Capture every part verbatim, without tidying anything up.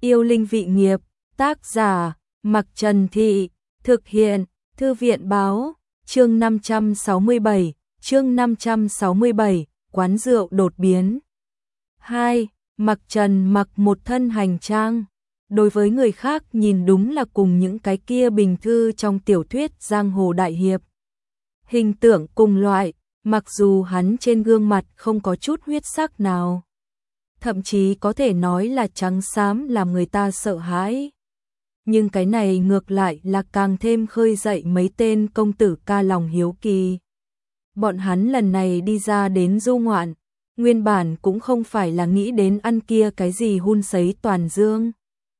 Yêu linh vị nghiệp, tác giả, Mặc Trần Thị, thực hiện, Thư viện báo, chương năm trăm sáu mươi bảy, chương năm trăm sáu mươi bảy, quán rượu đột biến. hai. Mặc Trần mặc một thân hành trang. Đối với người khác nhìn đúng là cùng những cái kia bình thư trong tiểu thuyết giang hồ đại hiệp. Hình tượng cùng loại, mặc dù hắn trên gương mặt không có chút huyết sắc nào. Thậm chí có thể nói là trắng xám làm người ta sợ hãi. Nhưng cái này ngược lại là càng thêm khơi dậy mấy tên công tử ca lòng hiếu kỳ. Bọn hắn lần này đi ra đến du ngoạn, nguyên bản cũng không phải là nghĩ đến ăn kia cái gì hun sấy toàn dương,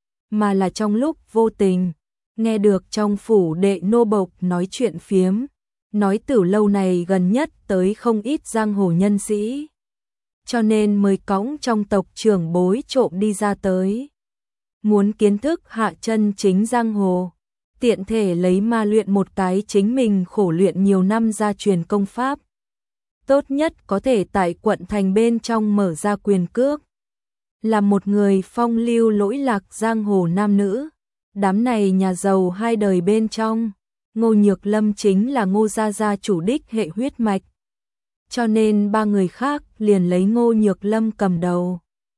mà là trong lúc vô tình, nghe được trong phủ đệ nô bộc nói chuyện phiếm, nói từ lâu này gần nhất tới không ít giang hồ nhân sĩ. Cho nên mới cõng trong tộc trưởng bối trộm đi ra tới. Muốn kiến thức hạ chân chính giang hồ, tiện thể lấy ma luyện một cái chính mình khổ luyện nhiều năm gia truyền công pháp. Tốt nhất có thể tại quận thành bên trong mở ra quyền cước. Là một người phong lưu lỗi lạc giang hồ nam nữ. Đám này nhà giàu hai đời bên trong, Ngô Nhược Lâm chính là Ngô gia gia chủ đích hệ huyết mạch. Cho nên ba người khác liền lấy Ngô Nhược Lâm cầm đầu.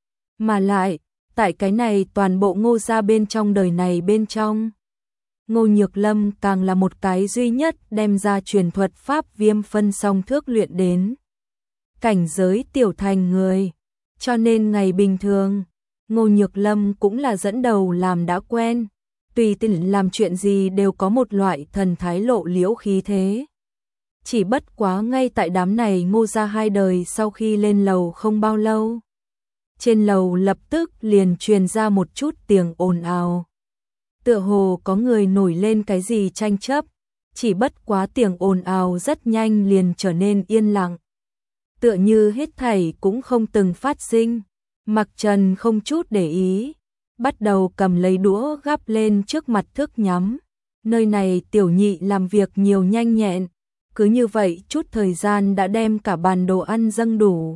Mà lại, tại cái này toàn bộ Ngô gia bên trong đời này bên trong, Ngô Nhược Lâm càng là một cái duy nhất đem ra truyền thuật pháp viêm phân song thước luyện đến cảnh giới tiểu thành người. Cho nên ngày bình thường, Ngô Nhược Lâm cũng là dẫn đầu làm đã quen, tùy tiện làm chuyện gì đều có một loại thần thái lộ liễu khí thế. Chỉ bất quá ngay tại đám này Ngô gia hai đời sau khi lên lầu không bao lâu, trên lầu lập tức liền truyền ra một chút tiếng ồn ào. Tựa hồ có người nổi lên cái gì tranh chấp, chỉ bất quá tiếng ồn ào rất nhanh liền trở nên yên lặng. Tựa như hết thảy cũng không từng phát sinh. Mặc Trần không chút để ý, bắt đầu cầm lấy đũa gắp lên trước mặt thức nhắm. Nơi này tiểu nhị làm việc nhiều nhanh nhẹn, cứ như vậy chút thời gian đã đem cả bàn đồ ăn dâng đủ.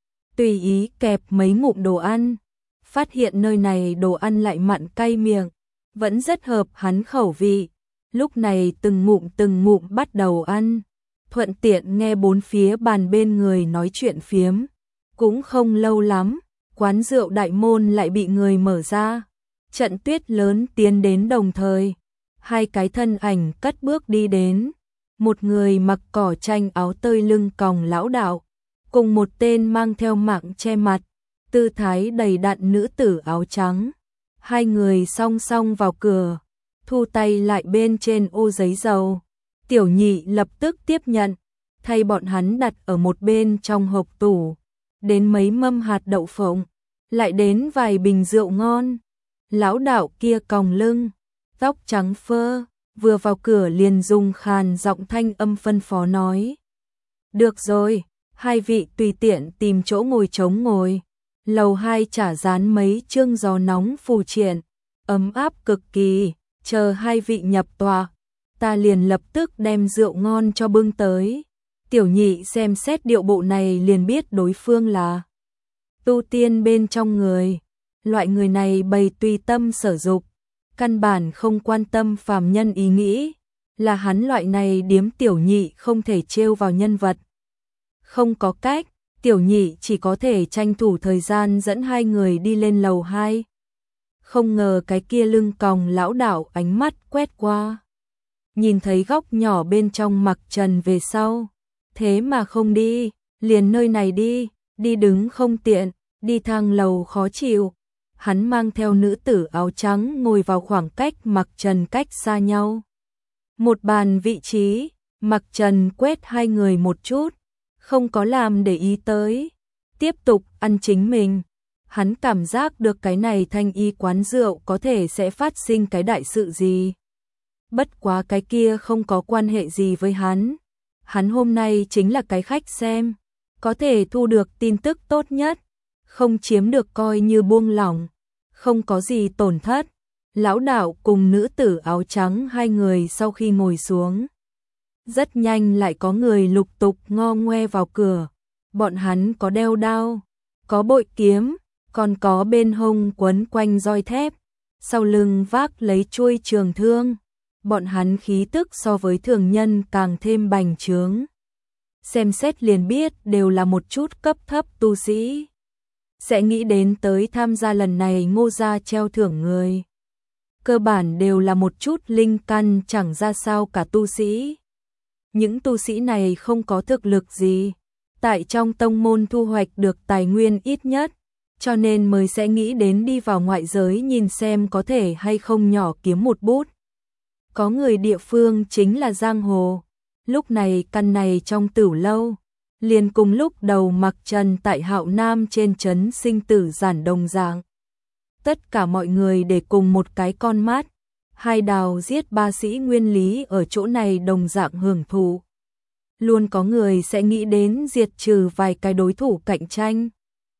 Tùy ý kẹp mấy ngụm đồ ăn, phát hiện nơi này đồ ăn lại mặn cay miệng, vẫn rất hợp hắn khẩu vị. Lúc này từng ngụm từng ngụm bắt đầu ăn, thuận tiện nghe bốn phía bàn bên người nói chuyện phiếm. Cũng không lâu lắm, quán rượu đại môn lại bị người mở ra. Trận tuyết lớn tiến đến đồng thời, hai cái thân ảnh cất bước đi đến. Một người mặc cỏ tranh áo tơi lưng còng lão đạo, cùng một tên mang theo mạng che mặt, tư thái đầy đặn nữ tử áo trắng. Hai người song song vào cửa, thu tay lại bên trên ô giấy dầu. Tiểu nhị lập tức tiếp nhận, thay bọn hắn đặt ở một bên trong hộp tủ. Đến mấy mâm hạt đậu phộng, lại đến vài bình rượu ngon. Lão đạo kia còng lưng, tóc trắng phơ, vừa vào cửa liền dùng khàn giọng thanh âm phân phó nói. Được rồi, hai vị tùy tiện tìm chỗ ngồi trống ngồi. Lầu hai trả dán mấy chương gió nóng phù triện, ấm áp cực kỳ, chờ hai vị nhập tòa, ta liền lập tức đem rượu ngon cho bưng tới. Tiểu nhị xem xét điệu bộ này liền biết đối phương là tu tiên bên trong người. Loại người này bày tùy tâm sở dục, căn bản không quan tâm phàm nhân ý nghĩ, là hắn loại này điếm tiểu nhị không thể trêu vào nhân vật. Không có cách, tiểu nhị chỉ có thể tranh thủ thời gian dẫn hai người đi lên lầu hai. Không ngờ cái kia lưng còng lão đạo ánh mắt quét qua, nhìn thấy góc nhỏ bên trong Mặc Trần về sau, thế mà không đi, liền nơi này đi, đi đứng không tiện, đi thang lầu khó chịu. Hắn mang theo nữ tử áo trắng ngồi vào khoảng cách Mặc Trần cách xa nhau. Một bàn vị trí, Mặc Trần quét hai người một chút, không có làm để ý tới, tiếp tục ăn chính mình. Hắn cảm giác được cái này thanh y quán rượu có thể sẽ phát sinh cái đại sự gì. Bất quá cái kia không có quan hệ gì với hắn. Hắn hôm nay chính là cái khách xem, có thể thu được tin tức tốt nhất, không chiếm được coi như buông lỏng, không có gì tổn thất. Lão đạo cùng nữ tử áo trắng hai người sau khi ngồi xuống, rất nhanh lại có người lục tục ngo ngoe vào cửa. Bọn hắn có đeo đao, có bội kiếm, còn có bên hông quấn quanh roi thép, sau lưng vác lấy chuôi trường thương. Bọn hắn khí tức so với thường nhân càng thêm bành trướng. Xem xét liền biết đều là một chút cấp thấp tu sĩ. Sẽ nghĩ đến tới tham gia lần này Ngô gia treo thưởng người. Cơ bản đều là một chút linh căn chẳng ra sao cả tu sĩ. Những tu sĩ này không có thực lực gì, tại trong tông môn thu hoạch được tài nguyên ít nhất, cho nên mới sẽ nghĩ đến đi vào ngoại giới nhìn xem có thể hay không nhỏ kiếm một bút. Có người địa phương chính là giang hồ, lúc này căn này trong Tửu lâu, liền cùng lúc đầu mặc trần tại Hạo Nam trên trấn sinh tử giản đồng dạng. Tất cả mọi người để cùng một cái con mắt, hai đào giết ba sĩ nguyên lý ở chỗ này đồng dạng hưởng thụ. Luôn có người sẽ nghĩ đến diệt trừ vài cái đối thủ cạnh tranh,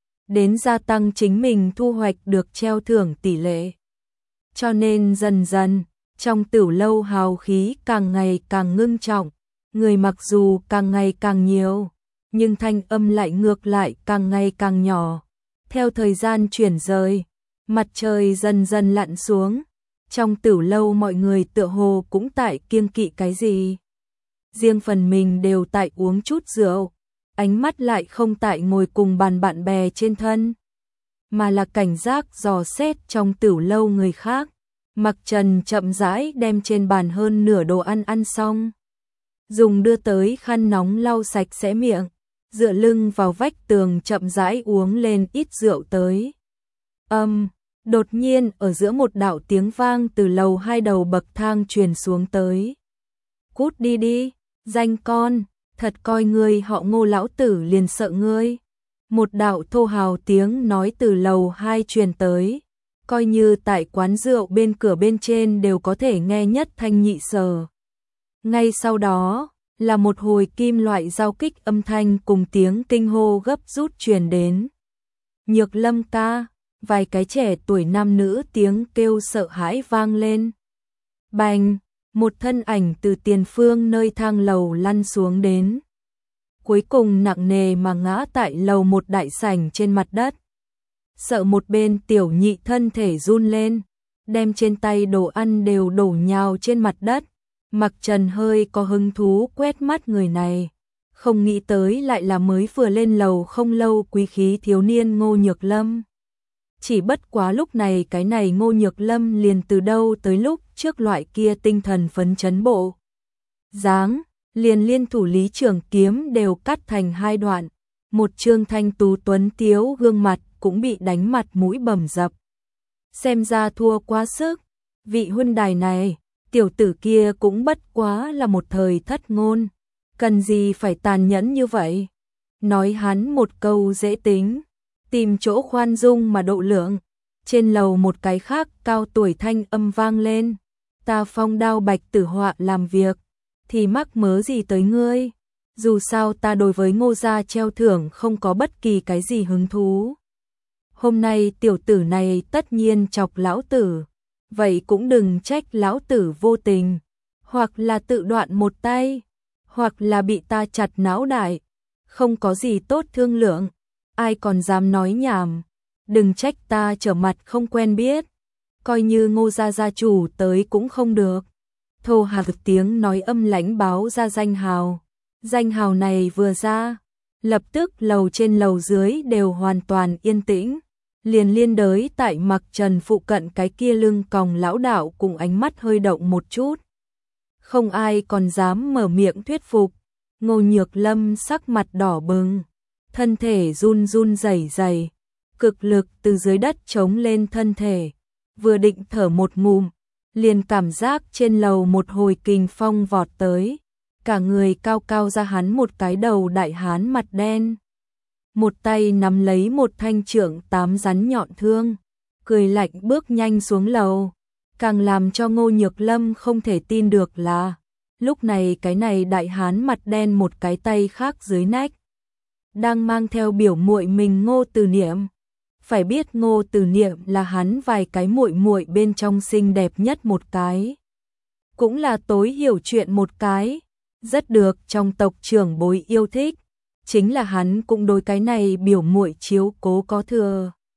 đến gia tăng chính mình thu hoạch được treo thưởng tỷ lệ. Cho nên dần dần, trong Tửu lâu hào khí càng ngày càng ngưng trọng, người mặc dù càng ngày càng nhiều, nhưng thanh âm lại ngược lại càng ngày càng nhỏ. Theo thời gian chuyển rời, mặt trời dần dần lặn xuống, trong Tửu lâu mọi người tựa hồ cũng tại kiêng kỵ cái gì. Riêng phần mình đều tại uống chút rượu, ánh mắt lại không tại ngồi cùng bàn bạn bè trên thân, mà là cảnh giác dò xét trong Tửu lâu người khác. Mặc Trần chậm rãi đem trên bàn hơn nửa đồ ăn ăn xong, dùng đưa tới khăn nóng lau sạch sẽ miệng, dựa lưng vào vách tường chậm rãi uống lên ít rượu tới. Âm, um, đột nhiên ở giữa một đạo tiếng vang từ lầu hai đầu bậc thang truyền xuống tới. Cút đi đi, danh con, thật coi ngươi họ Ngô lão tử liền sợ ngươi. Một đạo thô hào tiếng nói từ lầu hai truyền tới, coi như tại quán rượu bên cửa bên trên đều có thể nghe nhất thanh nhị sở. Ngay sau đó, là một hồi kim loại giao kích âm thanh cùng tiếng kinh hô gấp rút truyền đến. Nhược Lâm ca, vài cái trẻ tuổi nam nữ tiếng kêu sợ hãi vang lên. Bành, một thân ảnh từ tiền phương nơi thang lầu lăn xuống đến. Cuối cùng nặng nề mà ngã tại lầu một đại sảnh trên mặt đất. Sợ một bên tiểu nhị thân thể run lên, đem trên tay đồ ăn đều đổ nhào trên mặt đất. Mặc Trần hơi có hứng thú quét mắt người này, không nghĩ tới lại là mới vừa lên lầu không lâu quý khí thiếu niên Ngô Nhược Lâm. Chỉ bất quá lúc này cái này Ngô Nhược Lâm liền từ đâu tới lúc trước loại kia tinh thần phấn chấn bộ dáng, liền liên thủ lý trưởng kiếm đều cắt thành hai đoạn, một trương thanh tú tuấn tiếu gương mặt cũng bị đánh mặt mũi bầm dập. Xem ra thua quá sức, vị huynh đài này, tiểu tử kia cũng bất quá là một thời thất ngôn, cần gì phải tàn nhẫn như vậy. Nói hắn một câu dễ tính, tìm chỗ khoan dung mà độ lượng. Trên lầu một cái khác cao tuổi thanh âm vang lên, ta Phong Đao Bạch Tử Họa làm việc, thì mắc mớ gì tới ngươi, dù sao ta đối với Ngô gia treo thưởng không có bất kỳ cái gì hứng thú. Hôm nay tiểu tử này tất nhiên chọc lão tử, vậy cũng đừng trách lão tử vô tình, hoặc là tự đoạn một tay, hoặc là bị ta chặt não đại, không có gì tốt thương lượng, ai còn dám nói nhảm, đừng trách ta trở mặt không quen biết, coi như Ngô gia gia chủ tới cũng không được. Thô hạc tiếng nói âm lãnh báo ra danh hào, danh hào này vừa ra, lập tức lầu trên lầu dưới đều hoàn toàn yên tĩnh. Liền liên đới tại Mặc Trần phụ cận cái kia lưng còng lão đạo cùng ánh mắt hơi động một chút. Không ai còn dám mở miệng thuyết phục. Ngô Nhược Lâm sắc mặt đỏ bừng, thân thể run run rẩy rẩy, cực lực từ dưới đất chống lên thân thể, vừa định thở một ngụm, liền cảm giác trên lầu một hồi kình phong vọt tới, cả người cao cao ra hắn một cái đầu đại hán mặt đen. Một tay nắm lấy một thanh trượng tám rắn nhọn thương, cười lạnh bước nhanh xuống lầu, càng làm cho Ngô Nhược Lâm không thể tin được là, lúc này cái này đại hán mặt đen một cái tay khác dưới nách, đang mang theo biểu muội mình Ngô Từ Niệm. Phải biết Ngô Từ Niệm là hắn vài cái muội muội bên trong xinh đẹp nhất một cái, cũng là tối hiểu chuyện một cái, rất được trong tộc trưởng bối yêu thích. Chính là hắn cũng đối cái này biểu muội chiếu cố có thừa.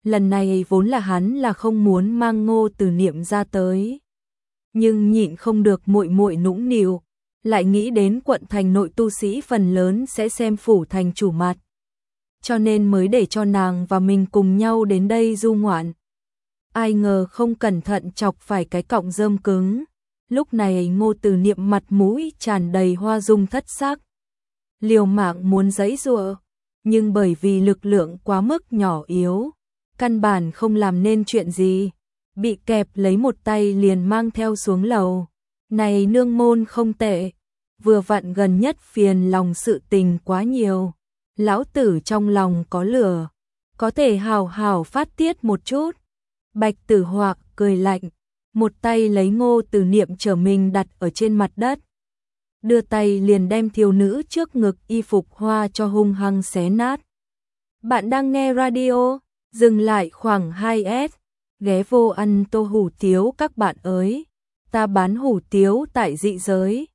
Lần này vốn là hắn là không muốn mang Ngô Từ Niệm ra tới. Nhưng nhịn không được muội muội nũng nịu, lại nghĩ đến quận thành nội tu sĩ phần lớn sẽ xem phủ thành chủ mặt. Cho nên mới để cho nàng và mình cùng nhau đến đây du ngoạn. Ai ngờ không cẩn thận chọc phải cái cọng rơm cứng. Lúc này Ngô Từ Niệm mặt mũi tràn đầy hoa dung thất sắc. Liều mạng muốn giãy giụa, nhưng bởi vì lực lượng quá mức nhỏ yếu, căn bản không làm nên chuyện gì, bị kẹp lấy một tay liền mang theo xuống lầu. Này nương môn không tệ, vừa vặn gần nhất phiền lòng sự tình quá nhiều, lão tử trong lòng có lửa, có thể hào hào phát tiết một chút. Bạch Tử Hoạc cười lạnh, một tay lấy Ngô Từ Niệm trở mình đặt ở trên mặt đất, đưa tay liền đem thiếu nữ trước ngực y phục hoa cho hung hăng xé nát. Bạn đang nghe radio, dừng lại khoảng hai s, ghé vô ăn tô hủ tiếu các bạn ơi, ta bán hủ tiếu tại dị giới.